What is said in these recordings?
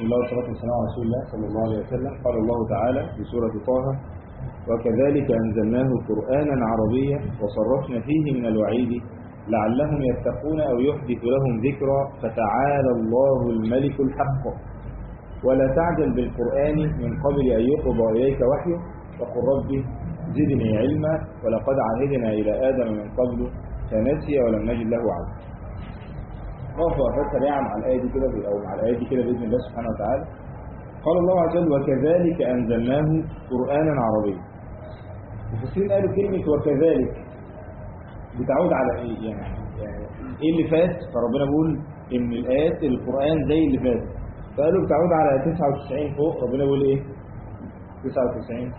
بسم الله والصلاة والسلام على رسول الله صلى الله عليه وسلم. قال الله تعالى في سورة طه: وكذلك أنزلناه قرآنا عربيا وصرفنا فيه من الوعيد لعلهم يتقون أو يحدث لهم ذكرى فتعالى الله الملك الحق ولا تعجل بالقرآن من قبل أن يقضى إليك وحيه وقل رب زدني علما ولقد عهدنا إلى آدم من قبل فنسي ولم نجد له عزما. نقف وقفات سريعة مع الآية دي كده أو مع الآية دي كده بإذن الله سبحانه وتعالى. قال الله عز وجل: وكذلك أنزلناه قرآنا عربيا. المفسرين قالوا كلمة وكذلك بتعود على إيه؟ يعني إيه اللي فات؟ فربنا بيقول إن الآيات القرآن زي اللي فات، فقالوا بتعود على 99 فوق. ربنا بيقول إيه؟ 99.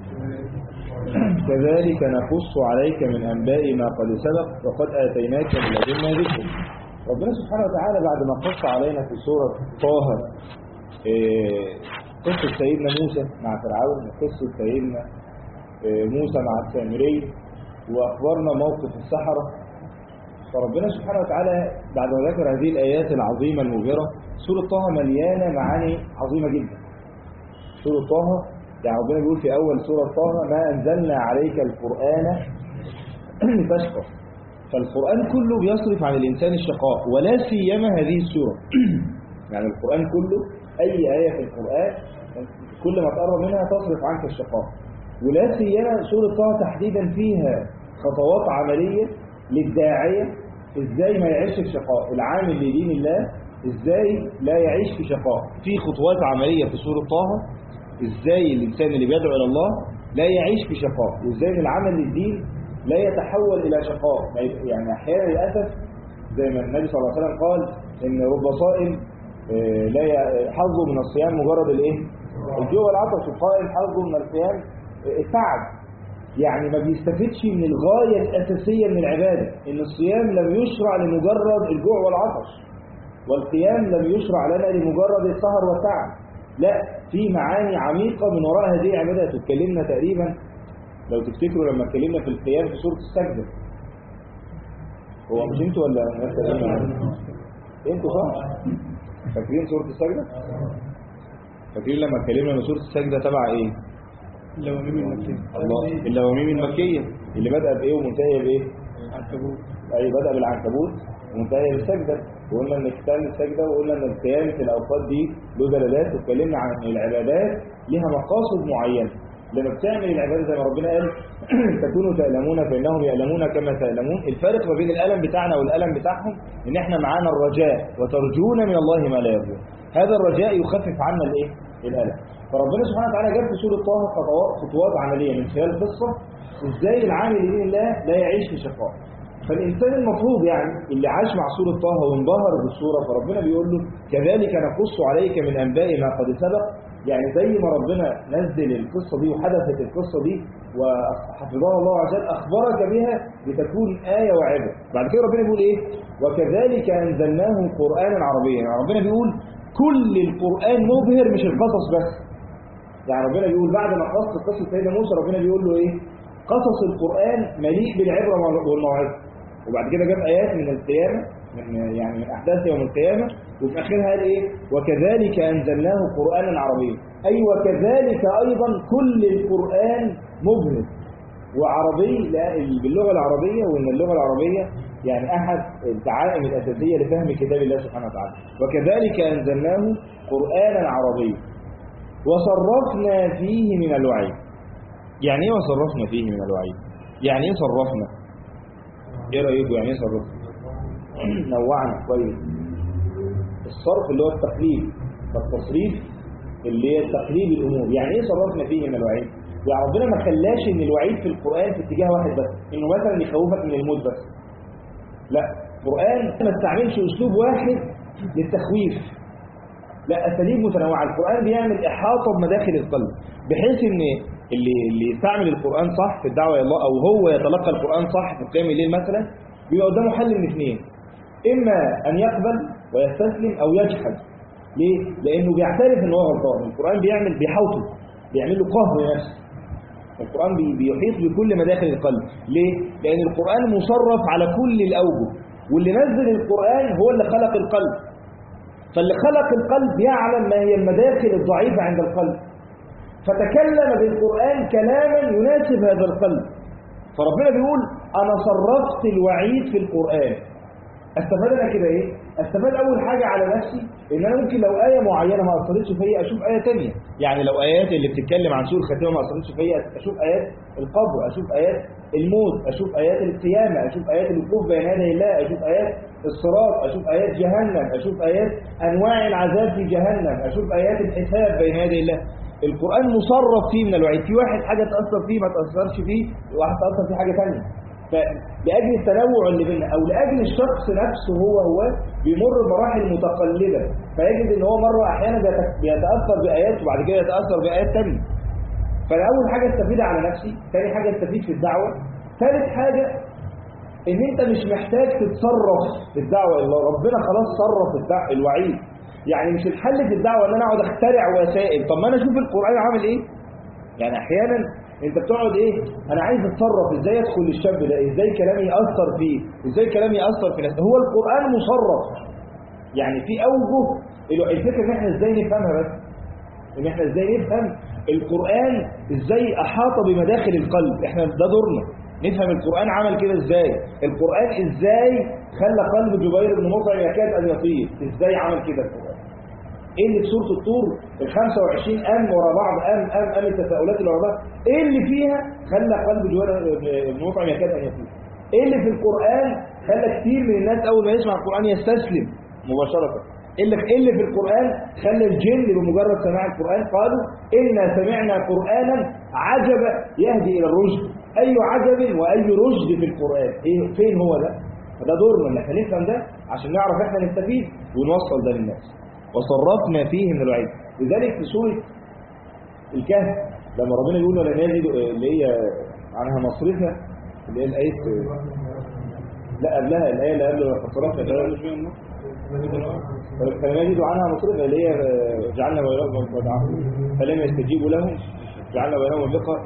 كذلك نقص عليك من أنباء ما قد سبق وقد آتيناك من لدنا ذكر. ربنا سبحانه وتعالى بعد ما قص علينا في سورة طه قصة سيدنا موسى مع فرعون وقصة سيدنا موسى مع السامري وأخبرنا موقف السحرة، فربنا سبحانه وتعالى بعد ما ذكر هذه الآيات العظيمة المبهرة سورة طه مليانة معاني عظيمة جدا. سورة طه يعني ربنا بيقول في أول سورة طه: ما أنزلنا عليك القرآن لتشقى. فالقرآن كله بيصرف عن الإنسان الشقاء ولا سيما هذه السورة. يعني القرآن كله أي آية في القرآن كل ما تقرب منها تصرف عنك الشقاء، ولا سيما سورة طه تحديدا فيها خطوات عملية للداعية إزاي ما يعيش في شقاء، العامل لدين الله إزاي لا يعيش في شقاء. في خطوات عملية في سورة طه إزاي الإنسان اللي بيدعو إلى الله لا يعيش في شقاء، وإزاي العمل للدين لا يتحول إلى شقاء. يعني أحيانا للأسف زي ما النبي صلى الله عليه وسلم قال إن رب صائم لا حظه من الصيام مجرد الإيه؟ الجوع والعطش، والقائم حظه من الصيام التعب. يعني ما بيستفدش من الغاية الأساسية من العبادة، إن الصيام لم يشرع لمجرد الجوع والعطش، والقيام لم يشرع لنا لمجرد السهر والتعب. لا، في معاني عميقة من وراء هذه العبادات. اتكلمنا تقريبا لو تفتكروا لما اتكلمنا في القيام في سورة السجدة. هو مش انتوا ولا انتوا صح؟ فاكرين سورة السجدة؟ فاكرين لما اتكلمنا ان سورة السجدة تبع ايه؟ اللواميم المكية. الله، اللواميم المكية اللي بدأ بايه ومنتهية بايه؟ العنكبوت. اي بدأ بالعنكبوت ومنتهية بالسجدة. وقلنا ان كتاب السجدة وقلنا ان القيام في الاوقات دي له دلالات، واتكلمنا عن ان العبادات لها مقاصد معينة. لما بتعمل العبادة زي ما ربنا قال تكونوا تألمون فإنهم يألمون كما تألمون. الفارق ما بين الألم بتاعنا والألم بتاعهم إن إحنا معانا الرجاء وترجون من الله ما لا يرجون. هذا الرجاء يخفف عنا الإيه؟ الألم. فربنا سبحانه وتعالى جاب في سورة طه خطوات عملية من خلال قصة إزاي العامل لدين الله لا يعيش في شقاء. فالإنسان المفروض يعني اللي عاش مع سورة طه وانبهر بالسورة، فربنا بيقول له: كذلك نقص عليك من أنباء ما قد سبق. يعني زي ما ربنا نزل القصة دي وحدثت القصة دي وحفظها الله عز وجل أخبرك بها لتكون آية وعبرة. بعد كده ربنا بيقول إيه؟ وكذلك أنزلناه قرآنا عربيا. يعني ربنا بيقول كل القرآن مبهر مش القصص بس. يعني ربنا بيقول بعد ما قصة سيدنا موسى ربنا بيقول له إيه؟ قصص القرآن مليء بالعبرة والموعظة. وبعد كده جاب آيات من القيامة من أحداث يوم القيامة، وفي آخرها قال إيه؟ وكذلك أنزلناه قرآنا عربيا. أي وكذلك أيضا كل القرآن مبهر وعربي باللغة العربية، وإن اللغة العربية يعني أحد الدعائم الأساسية لفهم كتاب الله سبحانه وتعالى. وكذلك أنزلناه قرآنا عربيا وصرفنا فيه من الوعيد. يعني إيه وصرفنا فيه من الوعيد؟ يعني إيه صرفنا؟ إيه رأيكم يعني إيه صرفنا؟ نوعنا كويس. الصرف اللي هو التقليب، فالتصريف اللي هي تقليب الأمور. يعني إيه صرفنا فيه من الوعيد؟ يعني ربنا ما خلاش إن الوعيد في القرآن في اتجاه واحد بس، إنه مثلا يخوفك من الموت بس. لا، القرآن ما استعملش أسلوب واحد للتخويف، لا، أساليب متنوعة. القرآن بيعمل إحاطة بمداخل القلب، بحيث إن اللي يستعمل القرآن صح في الدعوة إلى الله، أو هو يتلقى القرآن صح في قيام الليل مثلا، بيبقى قدامه حل من اثنين: إما أن يقبل ويستسلم أو يجحد. ليه؟ لأنه بيعترف إن هو غلطان. القرآن بيحوطه، بيعمل له قهر لنفسه. القرآن بيحيط بكل مداخل القلب. ليه؟ لأن القرآن مصرف على كل الأوجه، واللي نزل القرآن هو اللي خلق القلب. فاللي خلق القلب يعلم ما هي المداخل الضعيفة عند القلب، فتكلم بالقرآن كلاما يناسب هذا القلب. فربنا بيقول أنا صرفت الوعيد في القرآن. استفاد أنا كده إيه؟ استفاد أول حاجة على نفسي إن أنا ممكن لو آية معينة ما أثرتش فيا أشوف آية تانية. يعني لو آيات اللي بتتكلم عن سوء الخاتمة ما أثرتش فيا أشوف آيات القبر، أشوف آيات الموت، أشوف آيات القيامة، أشوف آيات الوقوف بين يدي الله، أشوف آيات الصراط، أشوف آيات جهنم، أشوف آيات أنواع العذاب في جهنم، أشوف آيات الحساب بين يدي الله. القرآن مصرف فيه من الوعيد. في واحد حاجة تأثر فيه ما تأثرش فيه، وواحد تأثر فيه حاجة تانية. فلأجل التنوع اللي بيننا أو لأجل الشخص نفسه هو بيمر بمراحل متقلبة، فيجد إن هو مرة أحيانا بيتأثر بآيات وبعد كده يتأثر بآيات تانية. فأنا أول حاجة استفيد على نفسي، ثاني حاجة استفيد في الدعوة، ثالث حاجة إن أنت مش محتاج تتصرف في الدعوة إلا الله. ربنا خلاص صرف الوعيد. يعني مش الحل في الدعوة إن أنا أقعد أخترع وسائل. طب ما أنا أشوف القرآن عامل إيه. يعني أحيانا أنت بتقعد إيه، أنا عايز أتصرف إزاي أدخل للشاب ده، إزاي كلامي يأثر فيه، إزاي كلامي يأثر في ناس. هو القرآن مصرف. يعني في أوجه. الفكرة إن إحنا إزاي نفهمها، بس إن إحنا إزاي نفهم القرآن، إزاي أحاط بمداخل القلب. إحنا ده دورنا نفهم القرآن عمل كده إزاي. القرآن إزاي خلى قلب جبير بن مطعم يكاد أن يطير. إزاي عمل كده القرآن. ايه اللي في سورة الطور ال25 ام ورا بعض ام التساؤلات اللي ورا بعض، ايه اللي فيها خلى قلب جبير بن مطعم يكاد ان يطير. ايه اللي في القرآن خلى كتير من الناس اول ما يسمع القرآن يستسلم مباشرة. ايه اللي في القرآن خلى الجن بمجرد سماع القرآن قالوا إنا سمعنا قرآنا عجبا يهدي إلى الرشد. أي عجب وأي رشد في القرآن. إيه فين هو ده؟ فده دورنا ان احنا نفهم ده عشان نعرف احنا نستفيد ونوصل ده للناس. وصرفنا فيه من الوعيد. لذلك في سورة الكهف لما ربنا يقول ولن يجد اللي هي عنها مصرفة، اللي هي الآية لا قبلها الآية اللي قبل فصرفنا فلم يجدوا عنها مصرفة اللي هي جعلنا بينهم فلم يستجيبوا لهم جعلنا بينهم وثيقة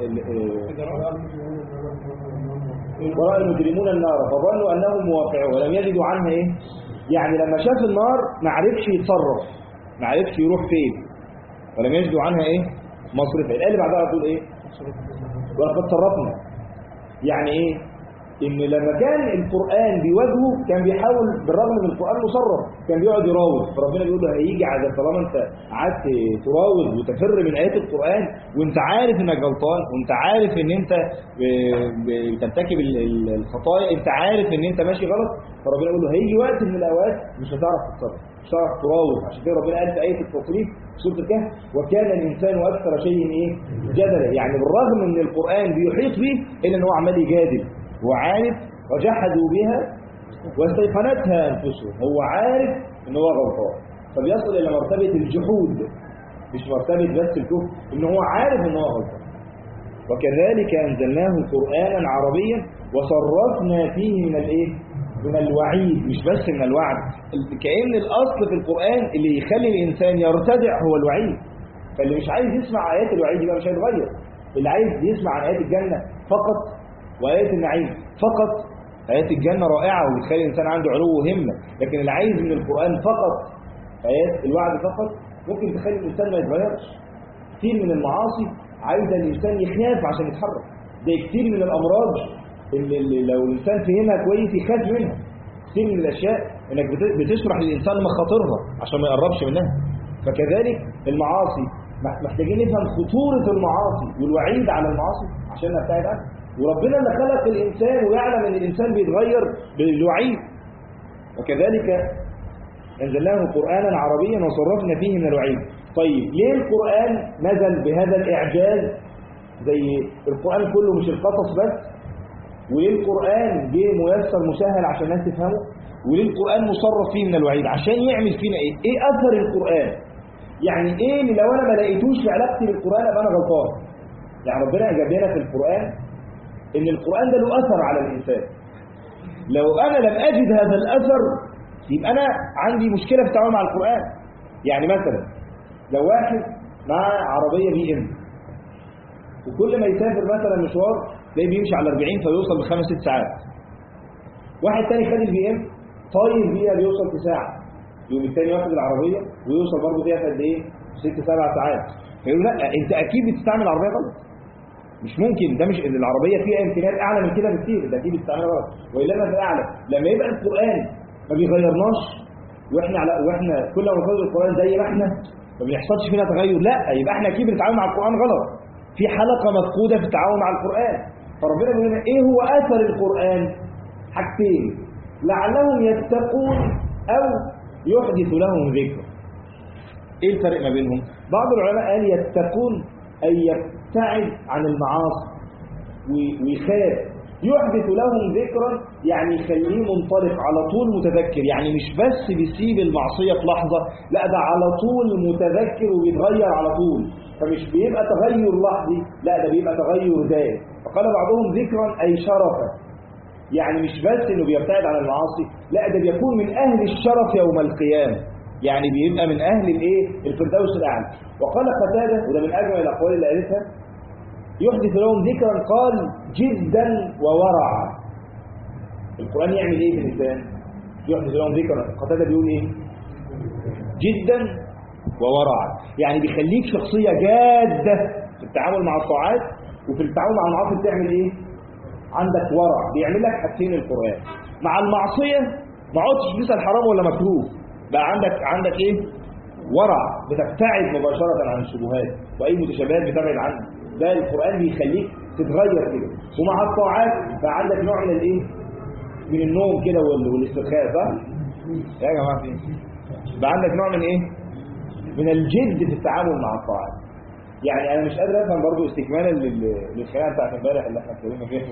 ورأى المجرمون النار فظنوا أنهم مواقعون ولم يجدوا عنها إيه؟ يعني لما شاف النار ما عرفش يتصرف، ما عرفش يروح فين، ولم يجدوا عنها إيه؟ مصرفة. الآية اللي بعدها تقول إيه؟ ولقد صرفنا. يعني إيه؟ إن لما كان القرآن بيواجهه كان بيحاول بالرغم من القرآن مصرف كان بيقعد يراوغ، فربنا بيقول له هيجي عذاب طالما أنت قعدت تراوغ وتفر من آيات القرآن وأنت عارف إنك غلطان وأنت عارف إن أنت بترتكب الخطايا، أنت عارف إن أنت ماشي غلط، فربنا بيقول له هيجي وقت من الأوقات مش هتعرف تتصرف، مش هتعرف تراوغ. عشان كده ربنا قال في آية التصريف في سورة الكهف وكان الإنسان أكثر شيء إيه؟ جدلا. يعني بالرغم من القرآن بيحيط به إلا إن هو عمال يجادل وعارف وجحدوا بها واستيقنتها أنفسهم. هو عارف إن هو غلطان فبيصل إلى مرتبة الجحود، مش مرتبة بس الكفر، إن هو عارف إن هو غلطان. وكذلك أنزلناه قرآنا عربيا وصرفنا فيه من الإيه؟ من الوعيد، مش بس من الوعد. كأن الأصل في القرآن اللي يخلي الإنسان يرتدع هو الوعيد. فاللي مش عايز يسمع آيات الوعيد يبقى مش هيتغير. اللي عايز يسمع عن آيات الجنة فقط وآيات النعيم فقط، آيات الجنة رائعة وبتخلي الإنسان عنده علو وهمة، لكن اللي عايز من القرآن فقط آيات الوعد فقط ممكن تخلي الإنسان ما يتغيرش. كتير من المعاصي عايزة الإنسان يخاف عشان يتحرك. ده كتير من الأمراض اللي لو الإنسان فهمها كويس يخاف منها. كتير من الأشياء إنك بتشرح للإنسان مخاطرها عشان ما يقربش منها. فكذلك المعاصي محتاجين نفهم خطورة المعاصي والوعيد على المعاصي عشان نبتعد عنها. وربنا اللي خلق الإنسان ويعلم أن الإنسان بيتغير بالوعيد. وكذلك أنزلناه قرآنا عربيا وصرفنا فيه من الوعيد. طيب ليه القرآن نزل بهذا الإعجاز زي القرآن كله مش القصص بس؟ وليه القرآن جه ميسر مسهل عشان الناس تفهمه؟ وليه القرآن مصرف فيه من الوعيد؟ عشان يعمل فينا إيه؟ إيه أثر القرآن؟ يعني إيه اللي لو أنا ما لقيتوش في علاقتي بالقرآن أبقى أنا غلطان؟ يعني ربنا جاب لنا في القرآن إن القرآن ده له أثر على الإنسان. لو أنا لم أجد هذا الأثر يبقى أنا عندي مشكلة في التعامل مع القرآن. يعني مثلا لو واحد مع عربية بي إم وكل ما يسافر مثلا مشوار تلاقيه بيمشي على 40 فيوصل ب5-6 ساعات. واحد تاني خد البي إم طاير بيها بيوصل في ساعة. يوم الثاني واخد العربيه ويوصل برضه فيها قد ايه 6 7 ساعات. فيقول لا انت اكيد بتستعمل العربيه غلط، مش ممكن، ده مش العربيه فيها امكانيات اعلى من كده بكتير، ده اكيد بتستعملها غلط. والا ما في اعلى لما يبقى القران ما بيغيرناش واحنا كل ما نقرأ القران زي ما احنا ما بيحصلش فينا تغير، لا يبقى احنا اكيد بنتعامل مع القران غلط، في حلقه مفقوده في التعامل مع القران. فربنا بيقول لنا ايه هو اثر القران؟ حاجتين، لعلهم يتقون او يحدث لهم ذكر. ايه الفرق ما بينهم؟ بعض العلماء قال يتقون اي يبتعد عن المعاصي ويخاف، يحدث لهم ذكرا يعني يخليه منطلق على طول متذكر، يعني مش بس بيسيب المعصية في لحظة، لا ده على طول متذكر وبيتغير على طول، فمش بيبقى تغير لحظي، لا ده بيبقى تغير دائم. فقال بعضهم ذكرا أي شرفا، يعني مش بس انه بيبتعد عن المعاصي، لا ده بيكون من أهل الشرف يوم القيامة، يعني بيبقى من أهل الايه الفردوس الأعلى. وقال قتادة، وده من أجمل الأقوال اللي قالتها، يحدث لهم ذكرا قال جدا وورعا. القرآن يعمل ايه في الإنسان؟ يحدث لهم ذكرا، قتادة بيقول ايه؟ جدا وورعا، يعني بيخليك شخصية جادة في التعامل مع الطاعات، وفي التعامل مع المعاصي بتعمل ايه؟ عندك ورع، بيعمل لك حاجتين القرآن. مع المعصية ما عدتش تسأل حرام ولا مكروه، بقى عندك ايه؟ ورع، بتبتعد مباشرة عن الشبهات وأي متشابهات بتبعد عنها، ده القرآن بيخليك تتغير كده. ومع الطاعات بقى عندك نوع من الايه؟ من النوم كده والاسترخاء، صح؟ يا جماعة فين؟ بقى عندك نوع من ايه؟ من الجد في التعامل مع الطاعات. يعني انا مش قادر افهم برضو استكمالا للخلاف بتاعت امبارح اللي احنا اتكلمنا فيها،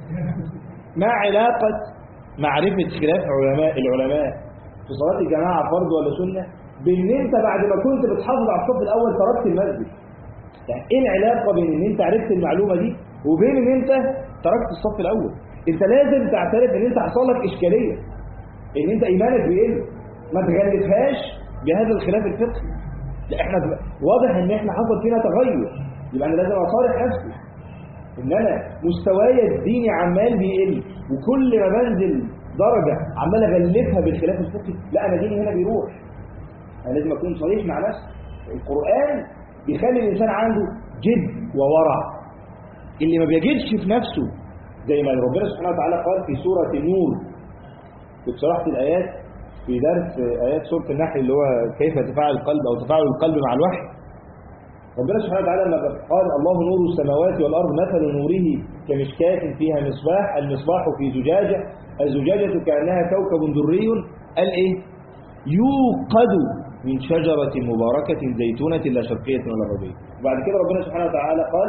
ما علاقة معرفة خلاف العلماء في صلاة الجماعة فرض ولا سنة بان انت بعد ما كنت بتحافظ على الصف الاول تركت المسجد؟ يعني ايه العلاقة بين ان انت عرفت المعلومة دي وبين ان انت تركت الصف الاول؟ انت لازم تعترف ان انت حصل لك اشكالية، ان انت ايمانك بيقل، ما تغلفهاش بهذا الخلاف الفقهي. لا احنا واضح ان احنا حصل فينا تغير، يبقى انا لازم اصارح نفسي ان انا مستواي الديني عمال بيقل، وكل ما بنزل درجة عمال اغلفها بالخلاف الفقهي، لا انا ديني هنا بيروح. انا لازم اكون صريح مع نفسي. القرآن بيخلي الانسان عنده جد وورع، اللي ما بيجدش في نفسه زي ما ربنا سبحانه وتعالى قال في سورة النور. كنت شرحت الآيات في درس آيات سورة النحل اللي هو كيف تفاعل القلب أو تفاعل القلب مع الوحي. ربنا سبحانه وتعالى لما قال الله نور السماوات والأرض مثل نوره كمشكاة فيها مصباح، المصباح في زجاجة، الزجاجة كأنها كوكب دري، قال إيه؟ يوقد من شجرة مباركة زيتونة لا شرقية ولا غربية. وبعد كده ربنا سبحانه وتعالى قال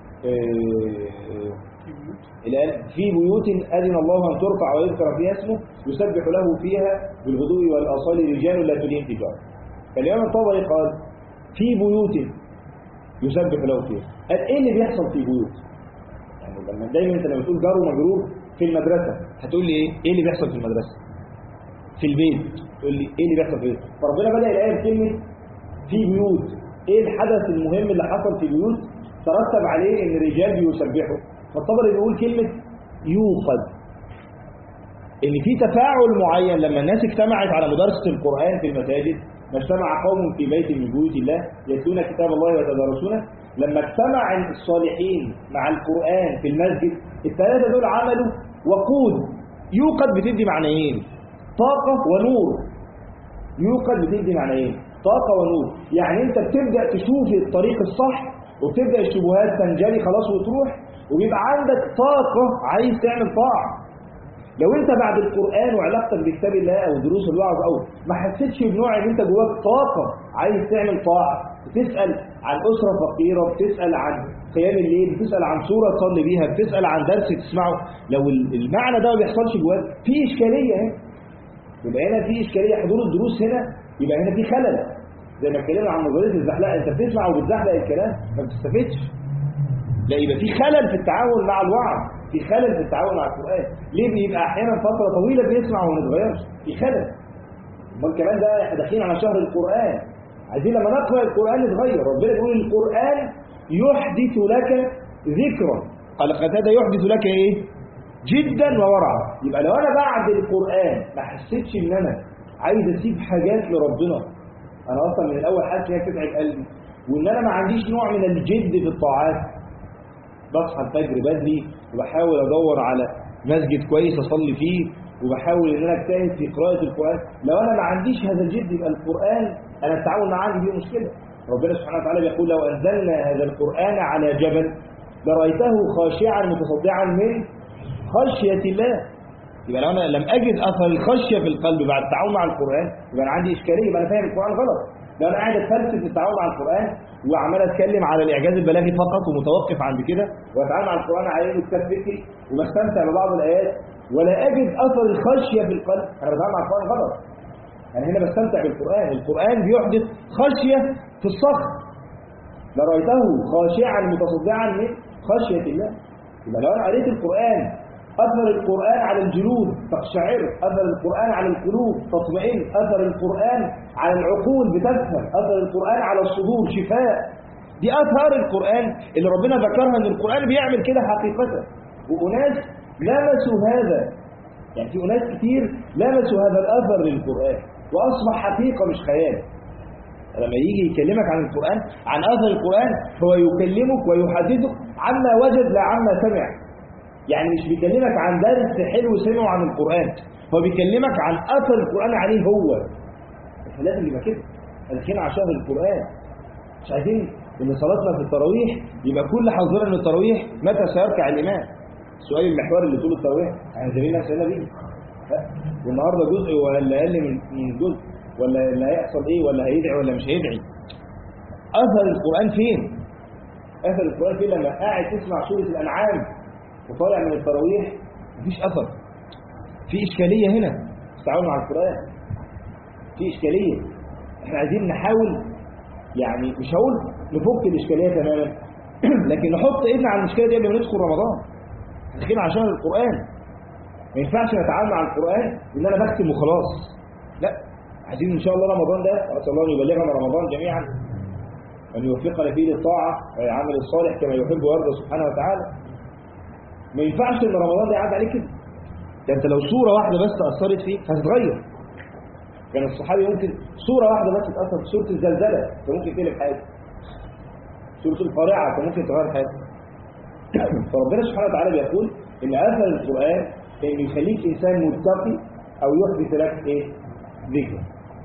في بيوت أذن الله أن ترفع ويذكر فيها اسمه يسبح له فيها بالغدو والآصال رجال لا تلهيهم تجارة. فالإمام الطبري قال في بيوت يسبح له فيها. قال ايه اللي بيحصل في بيوت؟ يعني لما دايما انت لما تقول جار ومجرور في المدرسة هتقول لي ايه اللي بيحصل في المدرسة؟ في البيت تقول لي ايه اللي بيحصل في البيت؟ فربنا بدأ الآية بكلمة في بيوت. ايه الحدث المهم اللي حصل في بيوت ترتب عليه ان الرجال بيسبحوا؟ فالطبري بيقول كلمة يوقد، ان في تفاعل معين لما الناس اجتمعت على مدارسة القرآن في المساجد. ما اجتمع قوم في بيت من بيوت الله يتلون كتاب الله ويتدارسونه، لما اجتمع الصالحين مع القرآن في المسجد الثلاثة دول عملوا وقود. يوقد بتدي معنيين، طاقة ونور. يوقد بتدي معنيين، طاقة ونور، يعني انت بتبدأ تشوف الطريق الصح وبتبدأ الشبهات تنجلي خلاص وتروح، وبيبقى عندك طاقة عايز تعمل طاعة. لو انت بعد القرآن وعلاقتك بكتاب الله او دروس الوعظ او ما حسيتش بنوع ان انت جواك طاقة عايز تعمل طاعة، بتسأل عن أسرة فقيرة، بتسأل عن قيام الليل، بتسأل عن سورة تصلي بيها، بتسأل عن درس تسمعه، لو المعنى ده ما بيحصلش جواك في إشكالية هنا. يبقى هنا في إشكالية، حضور الدروس هنا يبقى هنا في خلل. زي ما اتكلمنا عن نظرية الزحلقة، انت بتسمع وبتزحلق الكلام ما بتستفدش. لا يبقى في خلل في التعامل مع الوعظ، في خلل في التعامل مع القرآن. ليه بيبقى احيانا فترة طويلة بنسمع وما نتغيرش؟ في خلل. امال كمان ده احنا داخلين على شهر القرآن، عايزين لما نقرأ القرآن نتغير. ربنا بيقول القرآن يحدث لك ذكرا، قال قتادة يحدث لك ايه؟ جدا وورعا. يبقى لو انا بعد القرآن ما حسيتش ان انا عايز اسيب حاجات لربنا. انا اصلا من الاول حاسس ان هي بتتعب قلبي، وان انا ما عنديش نوع من الجد في الطاعات. بصحى الفجر بدري وبحاول ادور على مسجد كويس اصلي فيه، وبحاول ان انا اجتهد في قراءه القران. لو انا ما عنديش هذا الجد يبقى القران انا التعامل معاه عندي فيه مشكله. ربنا سبحانه وتعالى بيقول لو انزلنا هذا القران على جبل لرأيته خاشعا متصدعا من خشيه الله. يبقى لو انا لم اجد اثر الخشيه في القلب بعد التعامل مع القران يبقى انا عندي اشكاليه، يبقى انا فاهم القران غلط. لو انا قاعد اتفلسف في التعامل مع القران وعمال اتكلم على الاعجاز البلاغي فقط ومتوقف عند كده، واتعامل مع القران على انه كتاب فكري وبستمتع ببعض الايات ولا اجد اثر الخشيه في القلب، انا بتعامل مع القران غلط. انا هنا بستمتع بالقران، القران بيحدث خشيه في الصخر. لرأيته خاشعا متصدعا من خشيه الله. يبقى لو انا قريت القران أثر القرآن على الجلود تقشعر، أثر القرآن على القلوب تطمئن، أثر القرآن على العقول بتفهم، أثر القرآن على الصدور شفاء. دي آثار القرآن اللي ربنا ذكرها إن القرآن بيعمل كده حقيقة. وأناس لمسوا هذا، يعني في أناس كتير لمسوا هذا الأثر للقرآن وأصبح حقيقة مش خيال. لما يجي يكلمك عن القرآن، عن أثر القرآن، هو يكلمك ويحدثك عما وجد لا عما سمع. يعني مش بيكلمك عن درس حلو سمعه عن القرآن، هو بيكلمك عن أثر القرآن عليه هو. احنا لازم يبقى كده، داخلين على شهر القرآن، مش عايزين ان صلاتنا في التراويح يبقى كل حظنا من التراويح متى سيركع الإمام. السؤال المحوري اللي طول التراويح احنا زميلنا نفسنا بيه، والنهارده جزء ولا أقل من جزء، ولا اللي هيحصل ايه، ولا هيدعي ولا مش هيدعي. أثر القرآن فين؟ أثر القرآن فين لما قاعد تسمع سورة الأنعام وطالع من التراويح مفيش أثر؟ في إشكالية هنا في التعامل مع القرآن، في إشكالية. احنا عايزين نحاول، يعني مش هقول نفك الإشكالية تماما لكن نحط ايدنا على المشكلة دي قبل ما ندخل رمضان. داخلين عشان القرآن، ما ينفعش نتعامل مع القرآن ان انا بختم وخلاص، لا. عايزين ان شاء الله رمضان ده اسال الله ان يبلغنا رمضان جميعا، وان يوفقنا فيه للطاعة والعمل الصالح كما يحب ويرضى سبحانه وتعالى. ما ينفعش ان رمضان ده يعدي عليك كده. ده انت لو صورة واحدة بس تأثرت فيك هتتغير. كان الصحابي ممكن صورة واحدة بس تأثر في سورة الزلزلة فممكن تقلب حياته، سورة القارعة فممكن تغير حياته. فربنا سبحانه وتعالى بيقول ان اثر القرآن ان يخليك انسان متقي او يحدث لك ايه؟ ذكر.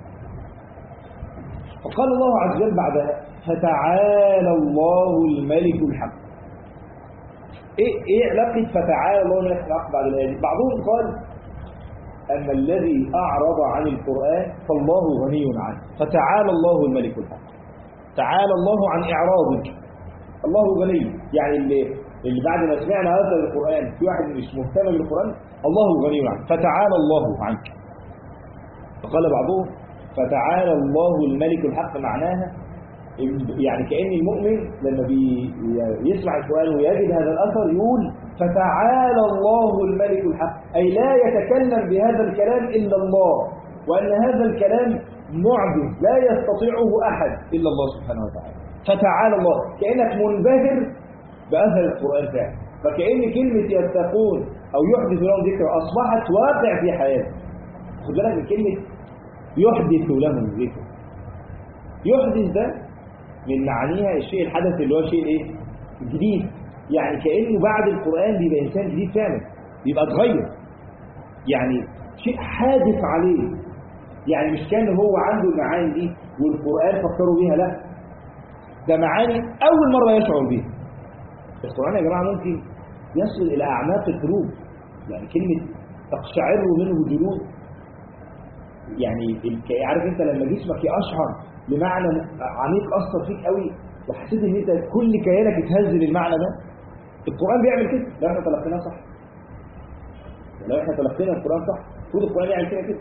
وقال الله عز وجل بعدها فتعالى الله الملك الحق. ايه علاقة فتعالى الله الملك الحق بعد الآية دي؟ بعضهم قال أن الذي أعرض عن القرآن فالله غني عنه، فتعالى الله الملك الحق. تعالى الله عن إعراضك، الله غني. يعني اللي بعد ما سمعنا هذا القرآن في واحد مش مهتم بالقرآن، الله غني عنه، فتعالى الله عنك. فقال بعضهم فتعالى الله الملك الحق، معناها يعني كأن المؤمن لما يسمع القرآن ويجد هذا الأثر يقول فتعالى الله الملك الحق، أي لا يتكلم بهذا الكلام إلا الله، وأن هذا الكلام معجز لا يستطيعه أحد إلا الله سبحانه وتعالى. فتعالى الله، كأنك منبهر بأثر القرآن فعلا. فكأن كلمة يتقون أو يحدث لهم ذكر أصبحت واقع في حياته. خد بالك من كلمة يحدث لهم ذكر. يحدث ده من معانيها الشيء الحدث اللي هو شيء ايه؟ جديد. يعني كأنه بعد القرآن بيبقى إنسان جديد فعلا، بيبقى اتغير، يعني شيء حادث عليه. يعني مش كان هو عنده المعاني دي والقرآن فكروا بيها، لا، ده معاني أول مرة يشعر بيها. القرآن يا جماعة ممكن يصل إلى أعماق القلوب. يعني كلمة تقشعر منه جلود، يعني عارف انت لما جسمك يقشعر لمعنى عميق أثر فيك قوي وحسيت ان انت كل كيانك اتهز للمعنى ده. القرآن بيعمل كده لو احنا تلقيناه صح، لو احنا تلقينا القرآن صح المفروض القرآن يعمل كده.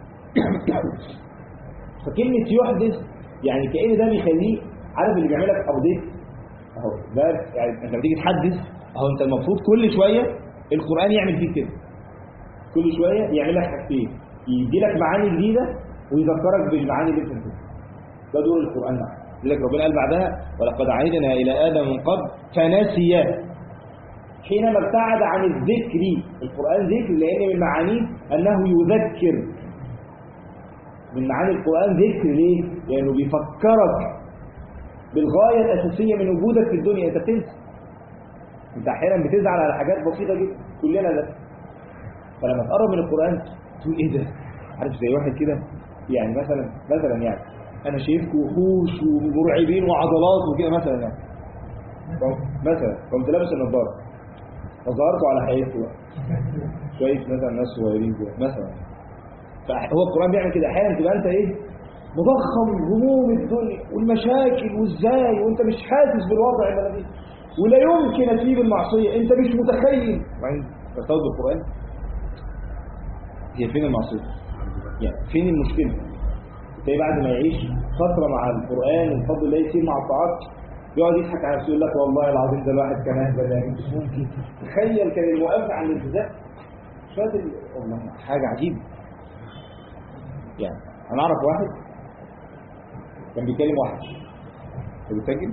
فكلمة يحدث يعني كأن ده بيخليه، عارف اللي بيعملك ابديت اهو ده، يعني انت بتيجي تحدث اهو، انت المفروض كل شوية القرآن يعمل فيك كده، كل شوية يعمل لك حاجتين، يدي لك معاني جديدة ويذكرك بالمعاني اللي انت فيها. ده دور القرآن معك. لذلك ربنا قال بعدها ولقد عهدنا إلى آدم من قبل فنسي، حينما ابتعد عن الذكر. القرآن ذكر لأن من معانيه أنه يذكر. من معاني القرآن ذكر ليه؟ لأنه بيفكرك بالغاية الأساسية من وجودك في الدنيا. أنت بتنسى، أنت أحيانا بتزعل على حاجات بسيطة جدا، كلنا ده. فلما تقرب من القرآن تقول إيه ده؟ عارف زي واحد كده يعني مثلا يعني أنا شايفكم وحوش ومرعبين وعضلات وكده مثلا يعني. مثلا كنت لابس النظارة فظهرتوا على حقيقته بقى شوية مثلا ناس صغيرين كده مثلا. فهو القرآن بيعمل كده أحيانا تبقى أنت إيه مضخم هموم الدنيا والمشاكل وإزاي وأنت مش حاسس بالوضع اللي فيه ولا يمكن أسيب المعصية، أنت مش متخيل. وبعدين تستوعب القرآن هي فين المعصية؟ يعني فين المشكلة؟ تلاقي بعد ما يعيش فترة مع القرآن وبفضل الله يصير مع الطاعات يقعد يضحك على نفسه يقول لك والله العظيم ده الواحد كان اهبل يعني مش ممكن تخيل كان الموافق على الالتزام شويه والله حاجه عجيبه. يعني انا اعرف واحد كان بيكلم واحد فبيسجل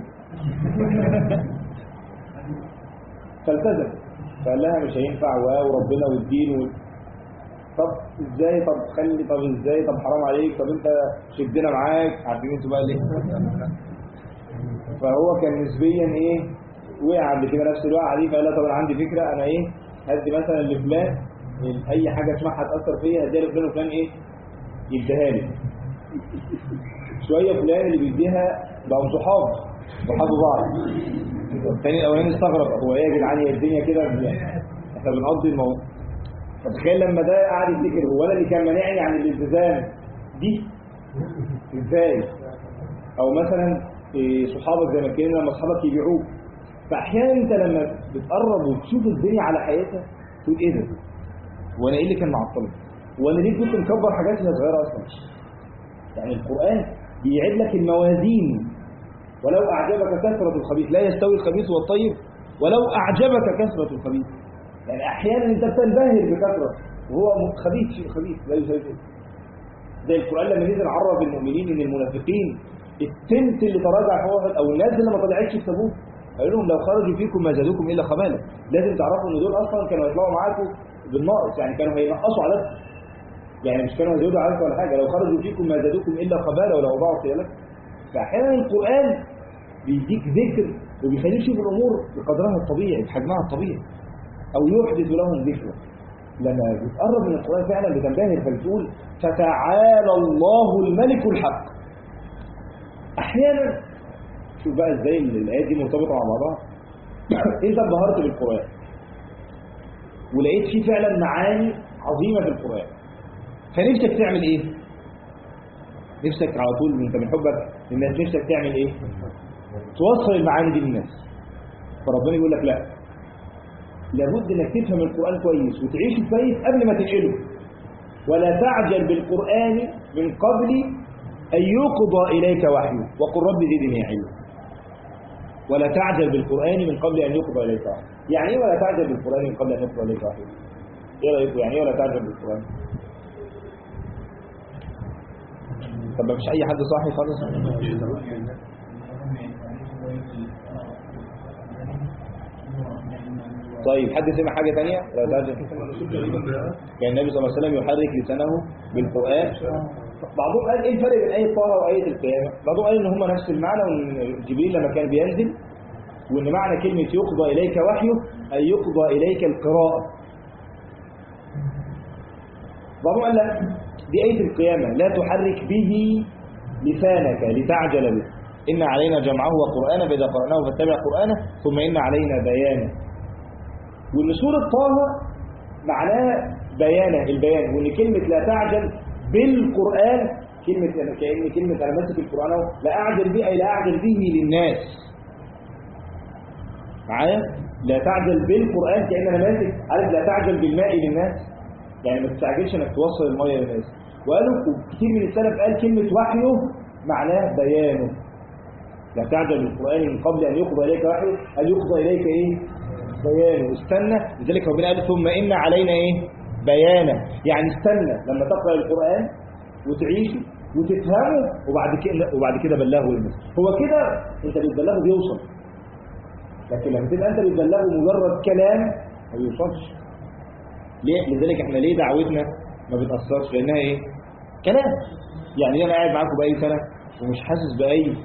فالتزم فقال لها مش هينفع وربنا والدين طب ازاي طب خلي طب ازاي طب حرام عليك طب انت شدنا معاك عارفين انتوا بقى ليه. فهو كان نسبيا ايه وقع قبل كده نفس الوقعه دي. فقال لها طب انا عندي فكره انا ايه هدي مثلا لفلان اي حاجه اسمعها تاثر فيا هديها لفلان وفلان ايه يديها لي. شويه فلان اللي بيديها بقوا صحاب وحبوا بعض. الثاني الاولاني استغرب هو ايه يا جدعان هي الدنيا كده احنا بنقضي الموضوع. فتخيل لما ده قاعد يفتكر هو انا اللي كان مانعني عن الالتزام دي ازاي. او مثلا صحابك زي ما كانوا لما اصحابك يبيعوك. فاحيانا انت لما بتقرب وتشوف الدنيا على حقيقتها تقول ايه ده وانا ايه اللي كان معطلني وانا ليه كنت مكبر حاجات هي صغيره اصلا. يعني القران بيعد لك الموازين. ولو اعجبك كثره الخبيث لا يستوي الخبيث والطيب ولو اعجبك كثره الخبيث. يعني احيانا انت بتنبهر بكثره وهو خبيث شيء خبيث لا يساوي شيء. زي القران لما نزل عرف المؤمنين ان المنافقين التلت اللي تراجع في واحد او الناس اللي ما طلعتش في تبوك قال لهم لو خرجوا فيكم ما زادوكم الا خبالا. لازم تعرفوا ان دول اصلا كانوا يطلعوا معاكم بالناقص يعني كانوا هينقصوا عددكم. يعني مش كانوا هيزودوا عددكم ولا حاجه لو خرجوا فيكم ما زادوكم الا خبالا ولو ضاعوا خيالك. فاحيانا القران بيديك ذكر وبيخليك تشوف الامور بقدرها الطبيعي بحجمها الطبيعي او يحدث لهم ذكرى. لما بتقرب من القران فعلا بتنبهر فبتقول فتعالى الله الملك الحق. احيانا شوف بقى ازاي الايات دي مرتبطه مع بعضها. انت انبهرت بالقران ولقيت فيه فعلا معاني عظيمه في القران فنفسك تعمل ايه؟ نفسك على طول انت من حبك للناس نفسك تعمل ايه؟ توصل المعاني دي للناس. فربنا يقول لك لا لابد انك تفهم القران كويس وتعيشه كويس قبل ما تنقله. ولا تعجل بالقران من قبل أن يقضى إليك وحيه وقل رب زدني علما. ولا تعجل بالقرآن من قبل أن يقضى إليك وحيه. يعني إيه ولا تعجل بالقرآن من قبل أن يقضى إليك وحيه؟ إيه رأيكم يعني إيه ولا تعجل بالقرآن؟ طب مش أي حد صاحي خالص؟ طيب حد سمع حاجة تانية؟ ولا تعجل كان النبي صلى الله عليه وسلم يحرك لسانه بالقرآن. بعضهم قال ايه الفرق بين آية طه وآية القيامة؟ بعضهم قال ان هما نفس المعنى وان جبريل لما كان بينزل وان معنى كلمة يقضى إليك وحيه أي يقضى إليك القراءة. بعضهم قال لا دي آية القيامة لا تحرك به لسانك لتعجل به إن علينا جمعه وقرآنه فإذا قرأناه فاتبع قرآنه ثم إن علينا بيانه. وان سورة طه معناها بيانه البيان وان كلمة لا تعجل بالقرآن كأن كلمة أنا ماسك القرآن لا أعجل به أي لا أعجل به للناس. معايا لا تعجل بالقرآن كأن أنا ماسك عارف لا تعجل بالماء للناس يعني ما تستعجلش أنك توصل المية للناس. وقالوا كتير من السلف قال كلمة وحيه معناه بيانه. لا تعجل بالقرآن من قبل أن يقضى إليك وحيه أن يقضى إليك إيه بيانه. استنى لذلك ربنا قال ثم إن علينا إيه بيانه. يعني استنى لما تقرأ القرآن وتعيشه وتفهمه وبعد كده بلغه للناس. هو كده انت بتبلغه بيوصل. لكن لما تبقى انت بتبلغه مجرد كلام ما بيوصلش. ليه؟ لذلك احنا ليه دعوتنا ما بتأثرش لانها ايه كلام. يعني انا قاعد معاكم بقالي سنه ومش حاسس باي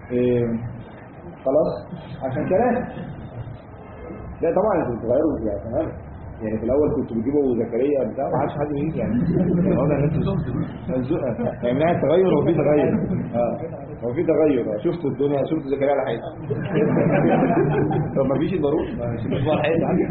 خلاص عشان كلام. لا طبعا انتوا بتغيروا يعني تمام. يعني في الاول كنت بتجيبوا زكريا بتاع ما عادش حد بيجي يعني واضح ان انتوا ملزوقه يعني من التغير هو في تغير. هو في تغير. شفتوا الدنيا شفتوا زكريا على حياتي. طب ما فيش الضروره ما شفتوش على حياتي.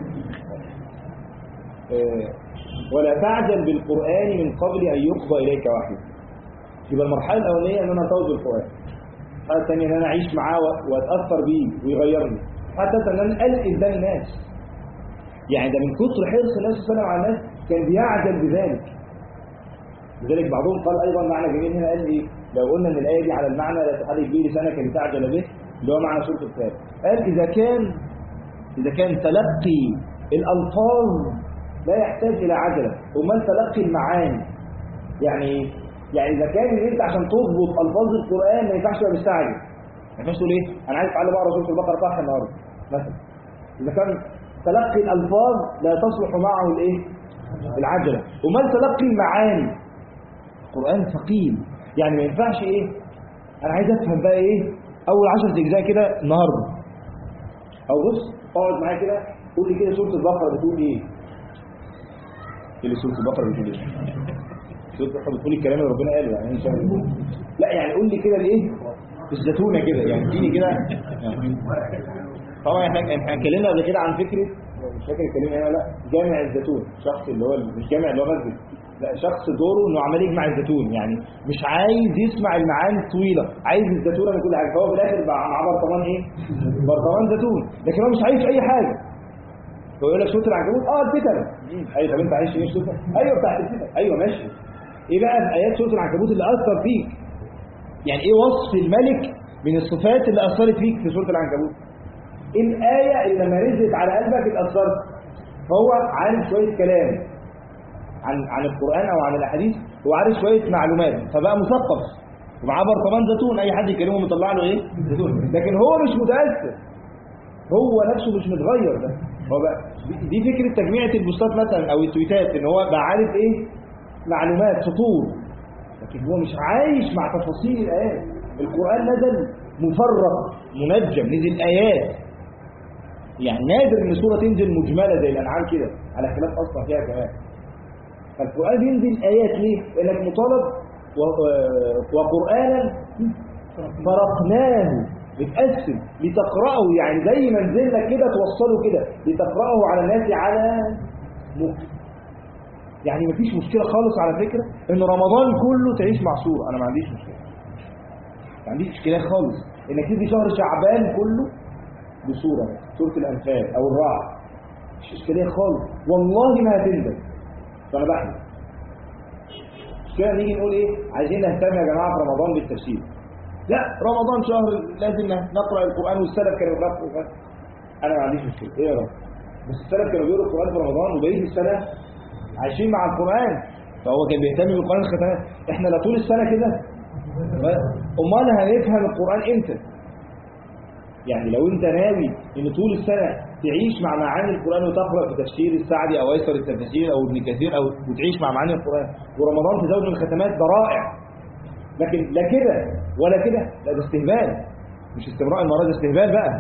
ولا تعجل بالقرآن من قبل أن يقضى إليك وحيه. يبقى المرحلة الأولانية أن أنا أرتبط بالقرآن. المرحلة الثانية أن أنا أعيش معاه وأتأثر بيه ويغيرني. حتى أن أنا ألقي قدام الناس. يعني ده من كتر حرص الناس صلى الله عليه وسلم على الناس كان بيعجل بذلك. لذلك بعضهم قال أيضا معنى جميل هنا قال إيه؟ لو قلنا أن الآية دي على المعنى لا تحرك به لسانك لتعجل به اللي هو معنى سورة الكهف. قال إذا كان تلقي الألفاظ لا يحتاج إلى عجلة، وما تلقي المعاني. يعني إذا كان أنت عشان تضبط ألفاظ القرآن ما ينفعش تبقى مستعجل. ما ينفعش تقول إيه؟ أنا عايز أتعلم أقرأ سورة البقرة صح النهارده مثلا. إذا كان تلقي الألفاظ لا تصلح معه الإيه؟ العجلة، وما تلقي المعاني. القرآن ثقيل، يعني ما ينفعش إيه؟ أنا عايز أفهم بقى إيه؟ أول 10 أجزاء كده النهارده. أو بص اقعد معايا كده قول لي كده سورة البقرة بتقول إيه؟ اللي سورة البقرة بتقول ايه؟ سورة البقرة بتقول الكلام اللي ربنا قاله يعني ان شاء الله. لا يعني قول لي كده الايه؟ الزتونة كده يعني اديني كده. طبعا احنا اتكلمنا قبل كده عن فكرة مش فاكر اتكلمنا هنا لا جامع الزيتون. شخص اللي هو مش جامع اللي هو مسجد، لا شخص دوره انه عمال يجمع الزيتون، يعني مش عايز يسمع المعاني الطويلة، عايز الزيتونة من كل حاجة. فهو في الاخر بقى مع برطمان ايه؟ برطمان زيتون، لكن هو مش عايز اي حاجة. هو يقول لك سورة العنكبوت الفتن. ايوه طب انت عايش في سورة؟ ايوه بتاعت الفتن. ايوه ماشي. ايه بقى ايات سورة العنكبوت اللي اثر فيك؟ يعني ايه وصف الملك من الصفات اللي اثرت فيك في سورة العنكبوت؟ ايه الايه اللي لما نزلت على قلبك اتاثرت؟ فهو عارف شويه كلام عن القران او عن الاحاديث، هو عارف شويه معلومات فبقى مثقف ومعاه برطمان زيتون، اي حد يكلمه مطلع له ايه؟ زيتون. لكن هو مش متاثر، هو نفسه مش متغير. ده هو بقى دي فكرة تجميعة البوستات مثلا او التويتات، ان هو بقى عارف ايه؟ معلومات سطور، لكن هو مش عايش مع تفاصيل الايات. القرآن نزل مفرق منجم، نزل ايات، يعني نادر ان سورة تنزل مجملة زي الانعام كده على خلاف اصلا فيها كمان. فالقرآن بينزل ايات ليه؟ لانك مطالب وقرآنا فرقناه بتقسم لتقرأه، يعني زي ما نزل لك كده توصله كده لتقرأه على الناس على مكتب. يعني مفيش مشكلة خالص على فكرة ان رمضان كله تعيش مع سورة، انا ما عنديش مشكلة، ما عنديش اشكالية خالص انك تدي شهر شعبان كله بسورة، سورة الانفال او الرعد، مش اشكالية خالص والله ما هتندم. فانا بحلم مش كده نيجي نقول ايه عايزين نهتم يا جماعة في رمضان بالتفسير. لا رمضان شهر لازم نقرأ القرآن، والسلف كانوا يقرأوا القرآن. أنا ما عنديش مشكلة، إيه يا رب؟ بس السلف كانوا بيقرأوا القرآن في رمضان وبقية السنة عايشين مع القرآن، فهو كان بيهتم بالقرآن الختمات. إحنا لا طول السنة كده، أمال هنفهم القرآن إمتى؟ يعني لو أنت ناوي إن طول السنة تعيش مع معاني القرآن وتقرأ في تفسير السعدي أو أيسر التفاسير أو ابن كثير أو وتعيش مع معاني القرآن، ورمضان تزود من الختمات، ده رائع. لكن لا كده ولا كده، لا ده استهبال، مش استمراء المرة، ده استهبال بقى،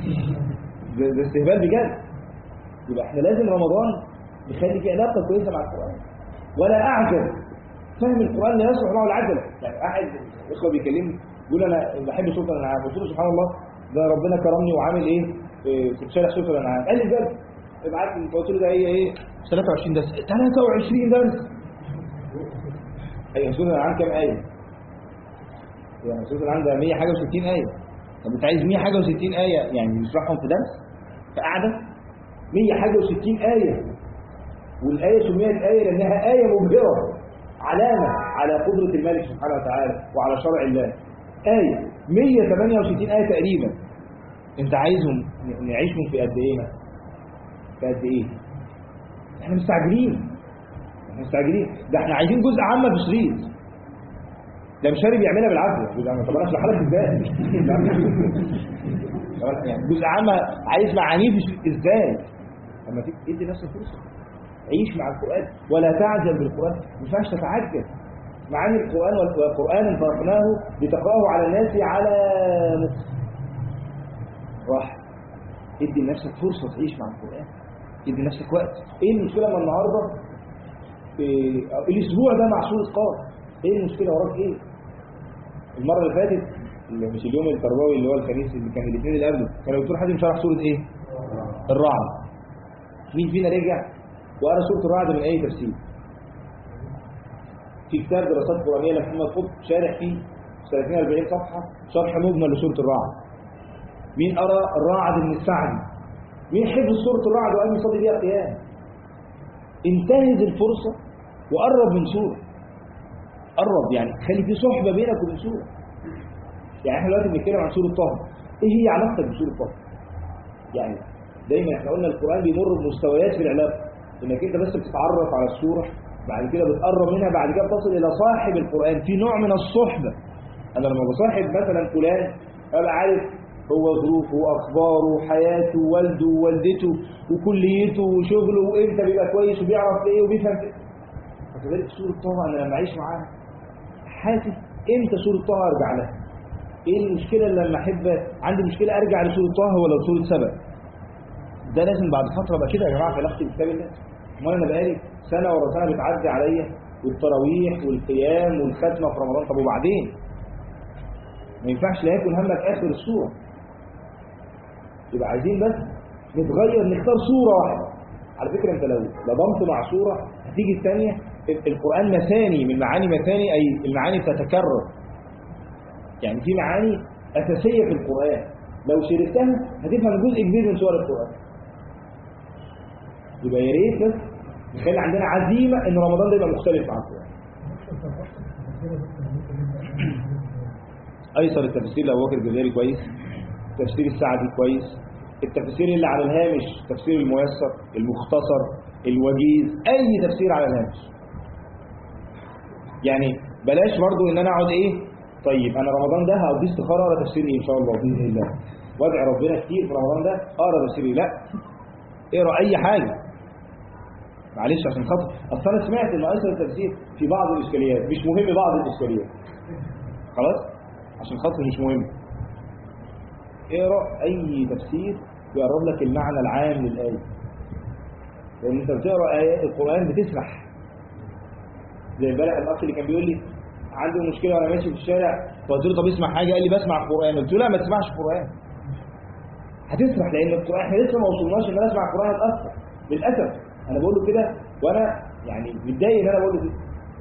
ده استهبال بجد. يبقى احنا لازم رمضان نخلي فيه علاقة كويسة مع القرآن، ولا أعجل. فهم القرآن لا يصلح معه العجلة. يعني أحد الإخوة بيكلمني يقول أنا بحب سورة الأنعام، قلت له سبحان الله ده ربنا كرمني وعامل إيه كنت شارح سورة الأنعام. قال لي بجد ابعت لي، قلت له ده هي إيه 23 درس. 23 درس؟ أيوة سورة الأنعام كام آية؟ يعني سورة الأنعام ده 100 حاجة و60 آية. طب أنت عايز 100 حاجة و60 آية يعني نشرحهم في درس في قعدة؟ 100 حاجة و60 آية، والآية سميت آية لأنها آية مبهرة، علامة على قدرة الملك سبحانه وتعالى وعلى شرع الله. آية 168 آية تقريبا، أنت عايزهم نعيشهم في قد إيه؟ في قد إيه؟ إحنا مستعجلين، ده إحنا عايزين جزء عامة في شريط. ده مش شاري بيعملها بالعافية، جزء عامة. طب أنا أشرح لك إزاي؟ يعني جزء عامة عايز معانيه إزاي؟ لما تدي نفسك فرصة عيش مع القرآن، ولا تعجل بالقرآن. ما ينفعش تتعجل، معاني القرآن والقرآن فرقناه لتقرأه على الناس على مكس. راح ادي لنفسك فرصة تعيش مع القرآن، ادي لنفسك وقت. ايه المشكلة من النهاردة الاسبوع ده مع سورة قاف؟ ايه المشكلة وراك ايه؟ المرة اللي فاتت مش اليوم التربوي اللي هو الخميس اللي كان الاثنين اللي قبله، كان الدكتور حازم شرح سورة ايه؟ الرعد. مين فينا رجع وقرا سورة الرعد من اي تفسير؟ في كتاب دراسات قرآنية لمحمد قطب شارح فيه 30-40 صفحة شرح مجمل لسورة الرعد. مين قرا الرعد من السعدي؟ مين حفظ سورة الرعد وقام يصلي بيها قيام؟ انتهز الفرصة وقرب من سورة، قرب يعني خلي في صحبة بينك وبين سورة. يعني احنا دلوقتي بنتكلم عن سورة طه، ايه هي علاقتك بسورة طه؟ يعني دايما احنا قلنا القرآن بيمر بمستويات في العلاقة، انك انت بس بتتعرف على السورة، بعد كده بتقرب منها، بعد كده بتصل الى صاحب القرآن في نوع من الصحبة. انا لما بصاحب مثلا فلان ابقى عارف هو ظروفه واخباره وحياته ووالده ووالدته وكليته وشغله وامتى بيبقى كويس وبيعرف ايه وبيفهم ايه. فكذلك سورة طه انا لما اعيش معاها حاسس امتى سورة طه ارجع لها. ايه المشكلة لما احب عندي مشكلة ارجع لسورة طه ولا لسورة سبأ؟ ده لازم بعد فترة بقى كده يا جماعة في علاقتي بكتاب الله. امال انا بقالي سنة ورا سنة بتعدي عليا والتراويح والقيام والختمة في رمضان، طب وبعدين؟ ما ينفعش لا يكون همك اخر السورة. يبقى عايزين بس نتغير، نختار صورة واحدة. على فكرة انت لو لضمت مع صورة هتيجي الثانية. القرآن مثاني، من معاني مثاني أي المعاني بتتكرر. يعني في معاني أساسية في القرآن لو شركتها هتفهم جزء كبير من سور القرآن. يبقى يا ريت بس نخلي عندنا عزيمة ان رمضان ده يبقى مختلف عن القرآن. ايسر التفسير لأبو بكر الجزائري كويس، تفسير السعدي كويس، التفسير اللي على الهامش تفسير الميسر، المختصر، الوجيز، اي تفسير على الهامش. يعني بلاش برضو ان انا اقعد ايه طيب انا رمضان ده هقضي استخاره اقرا تفسير ايه ان شاء الله باذن الله وادعي ربنا كتير في رمضان ده اقرا تفسير ايه. لا، اقرا اي حاجه معلش عشان خاطر اصل انا سمعت ان ايسر التفسير في بعض الاشكاليات، مش مهم بعض الاشكاليات خلاص عشان خاطر مش مهم. اقرا اي تفسير يقرب لك المعنى العام للايه، لان انت بتقرا ايات القران بتسرح. زي امبارح الاخ اللي كان بيقول لي عنده مشكله وانا ماشي في الشارع، فقلت له طب اسمع حاجه، قال لي بسمع القران. قلت له لا ما تسمعش القران، هتسرح، لان القران احنا لسه ما وصلناش ان انا اسمع القران اتاثر. للاسف انا بقول له كده وانا يعني متضايق ان انا بقول له كده.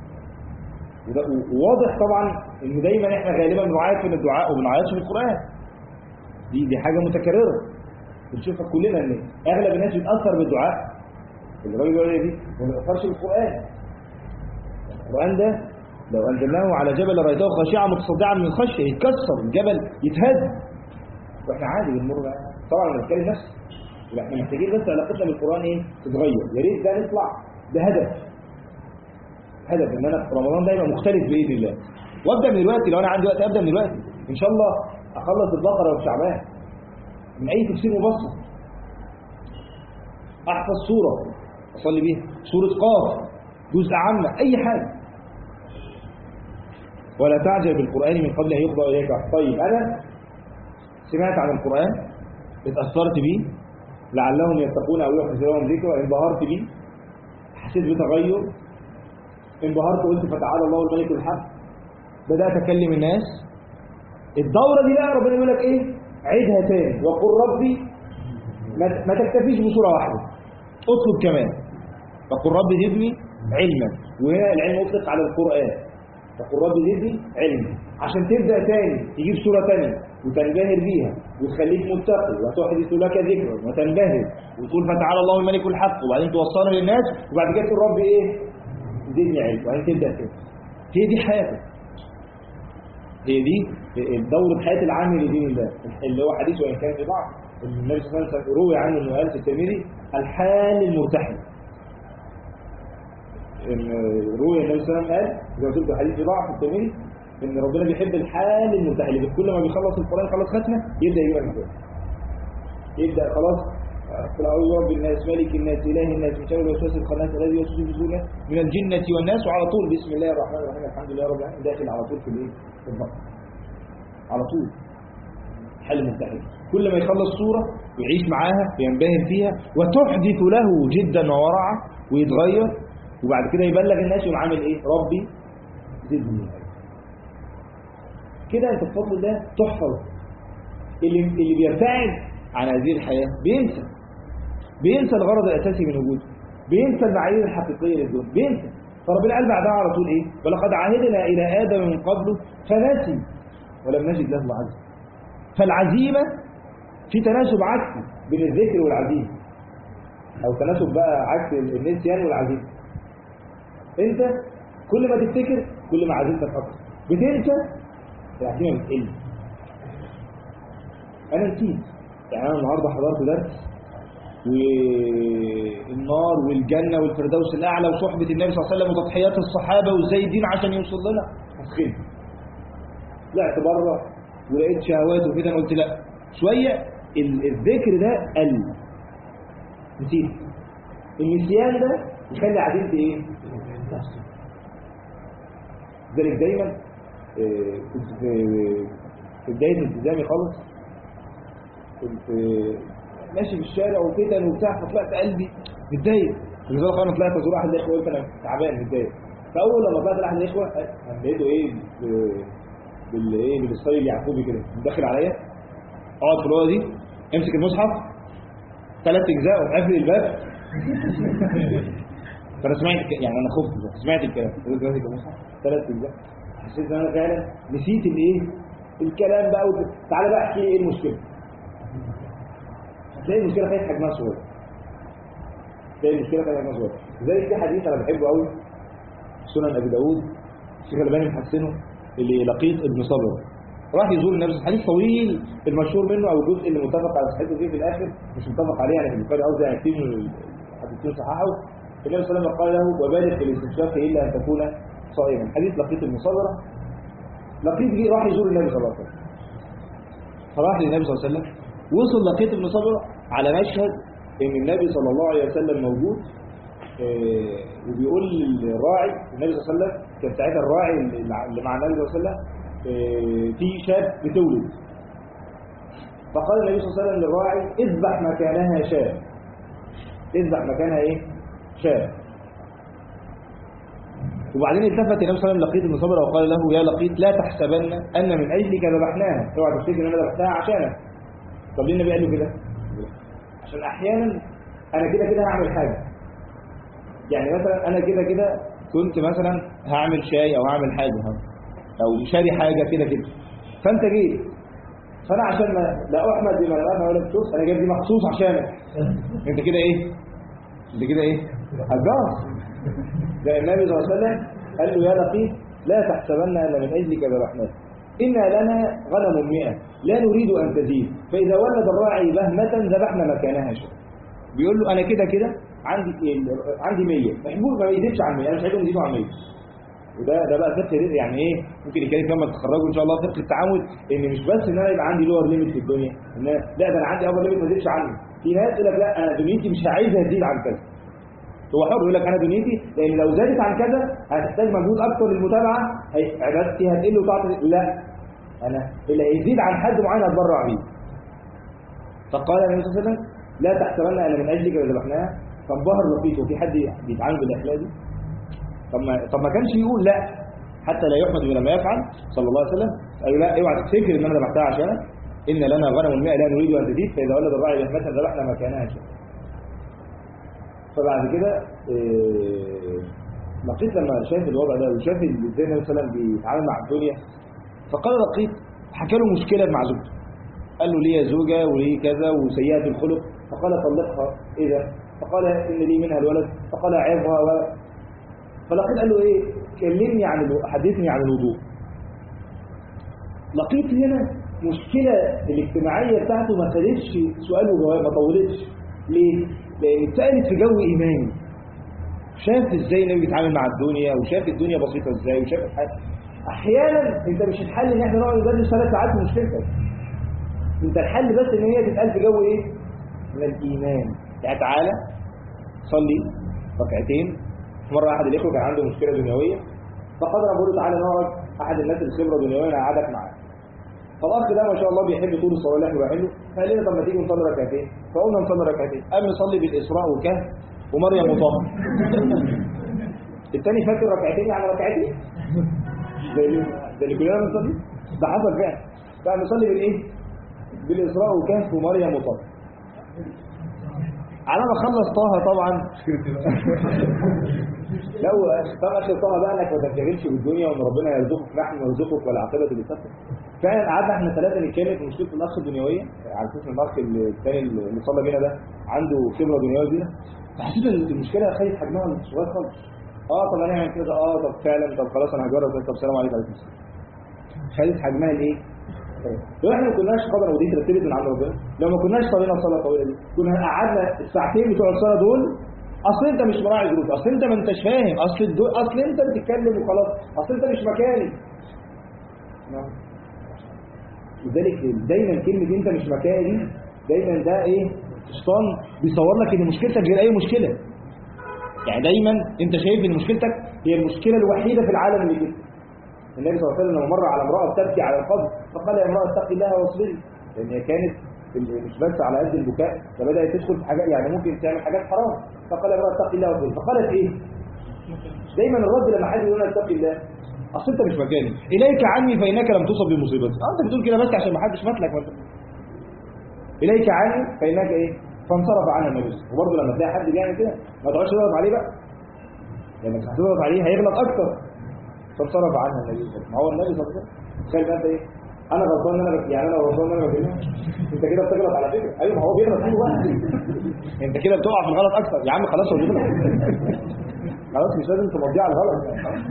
وواضح طبعا ان دايما احنا غالبا بنعيط في الدعاء وما بنعيطش في القران. دي حاجه متكرره بنشوفها كلنا، ان اغلب الناس بتاثر بالدعاء. الراجل بيقول لي دي ما بيأثرش بالقران. القران ده لو انزلناه على جبل لرايته خاشعا متصدعا من الخشيه، يتكسر الجبل يتهز، واحنا عادي بنمر. طبعا انا بتكلم نفسي، احنا محتاجين بس علاقتنا بالقران ايه تتغير. يا ريت ده نطلع بهدف ان انا في رمضان ده يبقى مختلف باذن الله. وابدا من دلوقتي، لو انا عندي وقت ابدا من دلوقتي ان شاء الله اخلص البقره والشعبان من اي تفسير مبسط، احفظ سوره اصلي بيها، سوره قاف، جزء عامه، اي حاجه. ولا تعجل بالقران من قبل ان يقضى اليك. طيب انا سمعت عن القران، اتاثرت بيه، لعلهم يتقون او يحدث لهم ذكر، انبهرت بيه، حسيت بتغير، انبهرت قلت فتعالى الله الملك الحق، بدات اكلم الناس. الدوره دي بقى ربنا يقول لك ايه؟ عيدها تاني، وقل ربي، ما تكتفيش بصوره واحده، اطلب كمان. فقل ربي زدني علما، وهنا العلم يطلق على القران. فقل ربي زدني علما عشان تبدا تاني تجيب سوره تانيه وتنبهر بيها وتخليك متقي وتحدث لك ذكرا وتنبهر وتقول فتعالى الله الملك الحق، وبعدين توصلها للناس، وبعد كده تقول ربي ايه؟ زدني علم، وبعدين تبدا تاني. هي دي حياتك، هي دي دورة حياة العامل لدين الله، اللي هو حديث وإن كان في ضعف. النبي صلى الله عليه وسلم روي عنه انه قال في الترمذي الحال المرتحل. روي النبي صلى الله عليه وسلم قال زي ما قلت حديث في ضعف في الترمذي ان ربنا بيحب الحال المرتحل، كل ما بيخلص القرآن خلص ختمه يبدا يقرا القرآن، يبدا خلاص قل أعوذ برب الناس ملك الناس إله الناس من شر الوسواس الخناس الذي يوسوس في صدور الناس من الجنة والناس، وعلى طول بسم الله الرحمن الرحيم الحمد لله رب العالمين داخل على طول في الايه؟ في البقرة على طول. حل منتهي. كل ما يخلص سورة ويعيش معاها وينبهر فيها وتحدث له جدا وورعا ويتغير، وبعد كده يبلغ الناس يقوم عامل ايه؟ ربي زدني كده. انت بفضل الله تحفظ. اللي بيرتعد عن هذه الحياة بينسى الغرض الأساسي من وجوده، بينسى المعايير الحقيقية للدنيا، بينسى. فربنا قال بعدها على طول ايه؟ ولقد عهدنا إلى آدم من قبل فنسي ولم نجد له عزما. فالعزيمة في تناسب عكسي بين الذكر والعزيمة، أو تناسب بقى عكس النسيان والعزيمة. انت كل ما تفتكر كل ما عزيمتك أكتر، بتنسى العزيمة بتقل. أنا نسيت، يعني أنا النهاردة حضرت درس والنار والجنة والفردوس الأعلى وصحبة النبي صلى الله عليه وسلم وتضحيات الصحابة وازاي الدين عشان يوصل لنا، أسخن طلعت بره ولقيت شهوات وكده، أنا قلت لا شوية الذكر ده قل، نسيت. النسيان ده يخلي عزيمتي ايه؟ ذلك دايما كنت في بداية التزامي خالص، كنت ماشي في الشارع وفتن وبتاع، فطلعت قلبي متضايق. لذلك انا طلعت ازور احد الاخوه قلت انا تعبان متضايق. فاول لما طلعت لاحد الاخوه لقيته ايه بالستايل اليعقوبي كده داخل عليا، اقعد في الاوضه دي امسك المصحف 3 اجزاء وقافل الباب. فانا سمعت يعني انا خفت سمعت الكلام، قلت ماسك المصحف 3 اجزاء، حسيت ان انا فعلا نسيت الايه الكلام بقى. تعالى بقى احكي لي ايه المشكله. تلاقي المشكله فيها حجمها صغير، تلاقي المشكله فيها حجمها صغير. زي في حديث انا بحبه قوي سنن ابي داوود الشيخ الألباني محسنه، اللي لقيط ابن صبر راح يزور النبي، حديث طويل المشهور منه او الجزء اللي متفق على صحته فيه في الاخر، مش متفق عليه يعني في البخاري قصدي، يعني كتير من الحديثين صححه. النبي صلى الله عليه وسلم قال له وبالغ في الاستنشاق الا ان تكون صائما. حديث لقيط ابن صبر. لقيط جه راح يزور النبي صلى الله عليه وسلم، فراح للنبي صلى الله عليه وسلم، وصل لقيط ابن صبر على مشهد ان النبي صلى الله عليه وسلم موجود، وبيقول للراعي النبي صلى الله عليه وسلم، كان ساعتها الراعي اللي مع النبي صلى الله عليه وسلم في شاب بتولد، فقال النبي صلى الله عليه وسلم للراعي اذبح مكانها شاة، اذبح مكانها ايه؟ شاة. وبعدين التفت النبي صلى الله عليه وسلم لقيط بن صبر وقال له يا لقيط لا تحسبن ان من اجلك ذبحناها، اوعى تفتكر ان انا ذبحتها عشانك. طب ليه النبي قال له كده؟ عشان احيانا انا كده كده هعمل حاجه، يعني مثلا انا كده كده كنت مثلا هعمل شاي او هعمل حاجه او شاري حاجه كده كده، فانت جيت، فانا عشان لا احمد بما لم افعل ولا بشوف، انا جايب دي مخصوص عشانك. انت كده ايه؟ انت كده ايه؟ هتجاص. ده النبي صلى الله عليه وسلم قال له يا لقيط لا تحسبن ان من اجلك ذبحناك، إنا لنا غنم 100 لا نريد أن تزيد، فإذا ولد الراعي بهمة ذبحنا مكانها شيء. بيقول له أنا كده كده عندي 100، ما يزيدش عن 100، أنا مش عايزهم يزيدوا عن 100. وده بقى فقه رزق، يعني إيه؟ ممكن يتكلم لما تتخرجوا إن شاء الله فقه التعامل، إن مش بس إن أنا يبقى عندي لور ليميت في الدنيا، إن لا ده أنا عندي أول ليميت ما يزيدش عني. في ناس يقول لك لا أنا دنيتي مش عايزها تزيد عن كذا. هو حر يقول لك انا دنيتي لان لو زادت عن كذا هتحتاج مجهود اكتر للمتابعه، عبادتي هتقل وتعطي، لا انا اللي هيزيد عن حد معين هتبرع بيه. فقال النبي صلى الله عليه وسلم لا تحسبن ان من اجلك ذبحناها، فانبهر لقيط وفي حد بيتعامل بالاخلاق دي؟ طب ما كانش يقول لا حتى لا يحمد بما يفعل صلى الله عليه وسلم، قال لا اوعى تفتكر ان انا ذبحتها عشانك، ان لنا غنم 100 لا نريد ان تزيد، فاذا ولد الراعي بهمة ذبحنا مكانها شيء. فبعد كده لقيط لما شاف الوضع ده وشاف ازاي النبي صلى الله عليه وسلم بيتعامل مع الدنيا، فقال لقيط حكى له مشكله مع زوجته، قال له ليه زوجه وليه كذا وسيئه الخلق، فقال طلقها اذا، فقال ان لي منها الولد، فقال عظها فلقيط قال له ايه؟ كلمني حدثني عن الوضوء. لقيط هنا مشكله الاجتماعيه بتاعته ما خدتش سؤال وجواب، ما طولتش. ليه؟ لأن اتسألت في جو إيماني، شاف إزاي النبي بيتعامل مع الدنيا وشاف الدنيا بسيطة إزاي وشاف الحال. أحيانا أنت مش الحل إن إحنا نقعد ندرس 3 ساعات في مشكلتك، أنت الحل بس إن هي تتقال في جو إيه؟ من الإيمان. يعني تعالى صلي ركعتين. مرة أحد الإخوة كان عنده مشكلة دنيوية، فقدر أقول له تعالى نقعد، أحد الناس الخبرة دنيوية أنا قعدك معاه. فالأخ ده ما شاء الله بيحب طول الصلاة اللي احنا بنعمله، فقال لنا طب ما تيجي نصلي ركعتين، فقلنا نصلي ركعتين. قام يصلي بالإسراء والكهف ومريم وطه. الثاني فاكر ركعتين يعني ركعتين زي اللي كلنا بنصلي، ده حصل فعلا. فقام يصلي بالايه؟ بالإسراء والكهف ومريم وطه. على ما خلص طه طبعا لو طبعا اخر طه بقى انك ما تنشغلش بالدنيا وان ربنا يرزقك نحن نرزقك والعاقبه للتقوى. فعلا قعدنا احنا ثلاثه نتكلم في مشكله الاخ الدنيويه، على اساس ان الاخ الثاني اللي صلى بينا ده عنده خبره دنيويه دي. فحسيت ان المشكله خدت حجمها صغير خالص. طب انا هعمل كده، طب فعلا، طب خلاص انا هجرب، طب سلام عليكم وعليكم السلام. خدت حجمها الايه؟ لو احنا ما كناش قدر ودي ترتبت من عند ربنا، لو ما كناش صلينا الصلاه الطويله دي كنا قعدنا الساعتين بتوع الصلاه دول. اصل انت مش مراعي ظروف، اصل انت ما انتش فاهم، اصل انت بتتكلم وخلاص، اصل انت مش مكاني. لذلك دايما كلمه انت مش مكاني دايما ده ايه؟ الشيطان بيصور لك ان مشكلتك غير اي مشكله. يعني دايما انت شايف ان مشكلتك هي المشكله الوحيده في العالم اللي كده. النبي صلى الله عليه وسلم لما مر على امراه تبكي على القبر فقال يا امراه اتقي الله واصبري، لان هي كانت مش بس على قد البكاء، فبدات تدخل في حاجات يعني ممكن تعمل حاجات حرام. فقال يا امراه اتقي الله واصبري، فقالت ايه؟ دايما الرد لما حد يقول لها اتقي الله، اصل انت مش مكاني، اليك عني فانك لم تصب بمصيبتي. انت بتقول كده بس عشان ما حدش ماتلك مثلا. اليك عني فانك ايه؟ فانصرف عنها النبي. وبرضه لما تلاقي حد بيعمل كده ما تقعدش تضغط عليه بقى، لانك هتضغط عليه هيغلط اكتر. فانصرف عنها النبي. ما هو النبي صلى الله عليه وسلم تخيل بقى انت ايه؟ انا غلطان ان انا يعني انا غلطان ان انا بكلمك، انت كده بتغلط على فكره. ايوه ما هو بيغلط فيه بقى. انت كده بتقع في الغلط اكتر. يا عم خلاص هو بيغلط، خلاص مش لازم تمضيه على الغلط.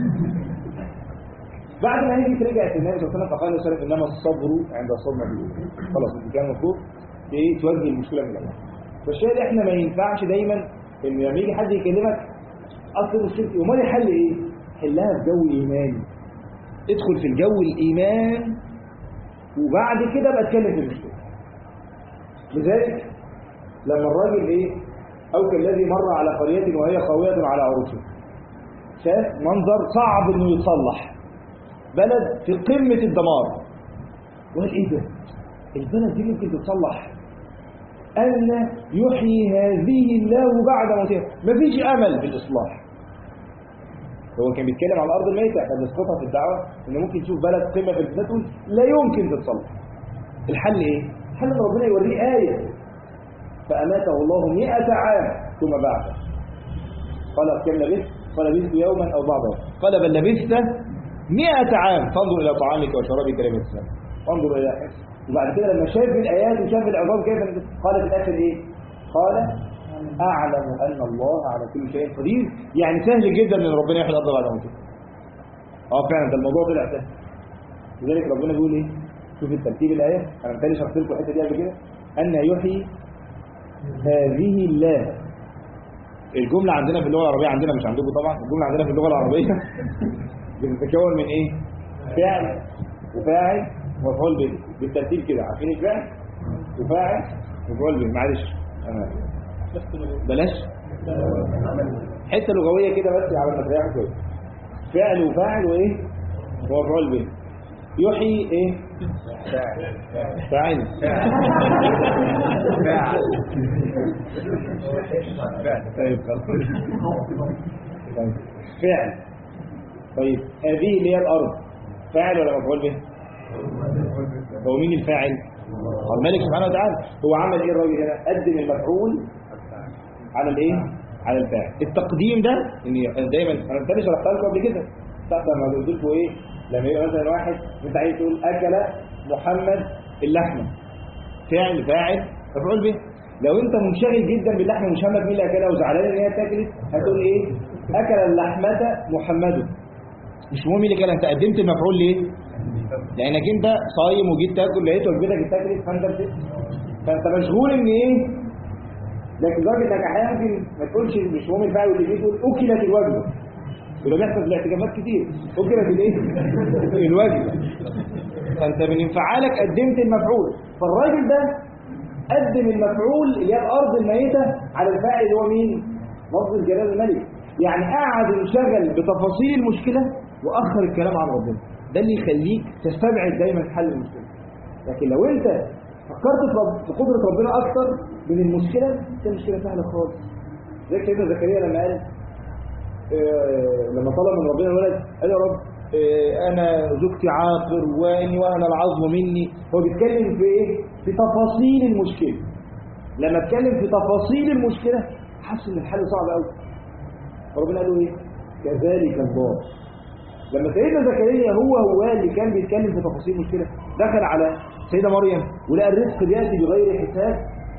بعد ما هي رجعت النبي صلى الله عليه وسلم فقال له انما الصبر عند الصدمه الاولى. خلاص انت كان المفروض ايه؟ توجه المشكله من الاول. فالشاهد احنا ما ينفعش دايما ان لما يجي حد يكلمك اصل مشكلتي امال الحل ايه؟ حلها في جو ايماني. ادخل في الجو الايمان وبعد كده بقى اتكلم في المشكله. لذلك لما الراجل ايه؟ او كالذي مر على قريه وهي خاويه على عروشها، شاف منظر صعب انه يتصلح، بلد في قمه الدمار، وقال ايه ده؟ البلد دي ممكن تتصلح؟ أن يحيي هذه الله بعد موتها، مفيش امل في الاصلاح. هو كان بيتكلم على الارض الميته، احنا بنسقطها في الدعوه ان ممكن تشوف بلد قمه في البلاد لا يمكن تتصلح. الحل ايه؟ الحل ان ربنا يوريه ايه. فاماته الله 100 عام ثم بعثه. قال كم لبثت؟ قال لبثت يوما او بعض يوم. قال بل لبثت 100 عام فانظر الى طعامك وشرابك لم يتسنى، انظر الى حسك. وبعد كده لما شاف الايات وشاف العظام كيف قال في الاخر ايه؟ قال أعلم أن الله على كل شيء قدير. يعني سهل جدا ان ربنا يحيي الارض بعد موتها. فعلا ده الموضوع طلع سهل. لذلك ربنا بيقول ايه؟ شوف الترتيب الايه، انا مثالي شرحت لكم الحته دي قبل كده. ان يحيي هذه الله. الجمله عندنا في اللغه العربيه، عندنا مش عندكم طبعا، الجمله عندنا في اللغه العربيه بتتكون من ايه؟ فعل وفاعل ومفعول به بالترتيب كده. عارفين الفعل وفاعل ومفعول به؟ معلش بلاش حته لغويه كده بس على ما تريحوا كويس. فعل وفاعل وايه ومفعول به. يحيي ايه؟ فاعل طيب فعل. طيب هذه اللي هي الارض فاعل ولا مفعول به؟ هو مين الفاعل؟ الملك سبحانه وتعالى. هو عمل ايه الراجل هنا؟ قدم المفعول على الايه؟ على الفاعل. التقديم ده ان دايما انا مثالي شرحتها لكم قبل كده. لما قلت لكم ايه؟ لما يبقى مثلا واحد انت عايز تقول اكل محمد اللحمه، فاعل مفعول به. لو انت منشغل جدا باللحمه ومش همك مين اللي اكلها وزعلان ان هي اتاكلت، هتقول ايه؟ اكل اللحمه محمد. مش مهم مين اللي اكلها، انت قدمت المفعول ليه؟ لانك انت صايم وجيت تاكل لقيت وجبتك اتاكلت فانت مشغول ان ايه؟ لكن لدرجه انك احيانا ممكن ما تقولش مش مهم الفاعل واللي تقول اكلت الوجبه. وده بيحصل في الاعتكافات كتير، اكلت الايه؟ الوجبه. فانت من انفعالك قدمت المفعول. فالراجل ده قدم المفعول اللي هي الارض الميته على الفاعل اللي هو مين؟ لفظ جلال الملك. يعني قعد انشغل بتفاصيل المشكله واخر الكلام عن ربنا. ده اللي يخليك تستبعد دايما حل المشكله. لكن لو انت فكرت في قدره ربنا اكتر من المشكله، المشكله سهله خالص. زي كده زكريا لما قال لما طلب من ربنا الولد، قال يا رب انا زوجتي عاقر واني وانا العظم مني. هو بيتكلم في ايه؟ في تفاصيل المشكله. لما اتكلم في تفاصيل المشكله حس ان الحل صعب قوي. ربنا قال له ايه؟ كذلك الله. لما سيدنا زكريا هو اللي كان بيتكلم في تفاصيل المشكله، دخل على سيدة مريم ولقى الرزق بياتي بغير حساب،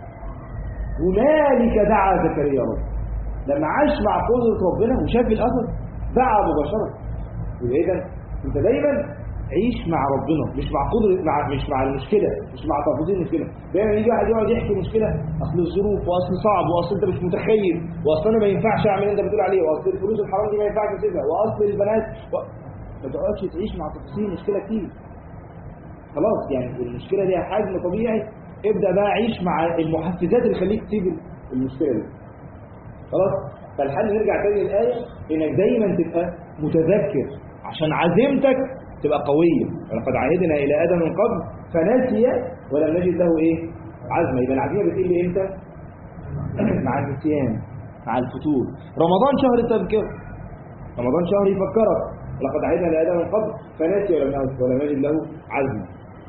هنالك دعا زكريا ربه. لما عاش مع قدرة ربنا وشاف الأثر دعا مباشرة. يبقى إذا أنت دايما عيش مع ربنا، مش مع قدرة، مش مع المشكلة، مش مع تفاصيل المشكلة. دايما يجي واحد يقعد يحكي مشكلة، أصل الظروف، وأصل صعب، وأصل أنت مش متخيل، وأصل أنا ما ينفعش أعمل اللي أنت بتقول عليه، وأصل الفلوس الحرام دي ما ينفعش أسيبها، وأصل البنات ما تقعدش تعيش مع تفاصيل المشكلة كتير. خلاص يعني المشكلة دي حجم طبيعي، ابدأ بقى عيش مع المحفزات اللي تخليك تسيب المشكلة دي. خلاص. فالحل نرجع تاني للآية، انك دايما تبقى متذكر عشان عزيمتك تبقى قوية. ولقد عهدنا الى ادم من قبل فنسي ولم نجد له ايه؟ عزمة. يبقى العزيمة بتقل امتى؟ مع النسيان، مع الفتور. رمضان شهر التذكر، رمضان شهر يفكرك. ولقد عهدنا الى ادم من قبل فنسي ولم نجد له عزمة.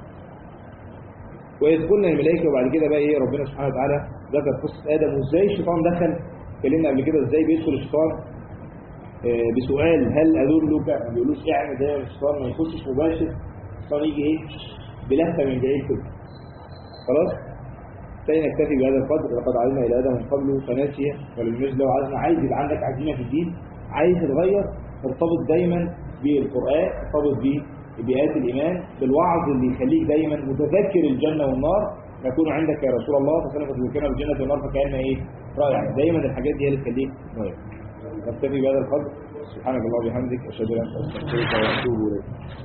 وإذ قلنا للملائكة، وبعد كده بقى ايه؟ ربنا سبحانه وتعالى ذكر قصة آدم وازاي الشيطان دخل. اتكلمنا قبل كده ازاي بيدخل الشيطان بسؤال هل ادلك، ما بيقولوش اعمل زي الشيطان، ما يخشش مباشر. الشيطان يجي ايه؟ بلهفه من بعيد كده. خلاص. تاني نكتفي بهذا القدر. لقد علمنا الى ادم من قبله فناسي ولم نجد له عزمه. عايز يبقى عندك عزيمه في الدين، عايز تتغير، ارتبط دايما بالقران، ارتبط بآيات الايمان، بالوعظ اللي يخليك دايما متذكر الجنه والنار. يكون عندك يا رسول الله فسنة تذكرنا بالجنة والنار فكأننا ايه؟ رائع. دايما الحاجات دي هي اللي تخليك رائع. نكتفي بهذا القدر. سبحانك اللهم وبحمدك، اشهد ان لا اله الا انت، استغفرك واتوب اليك.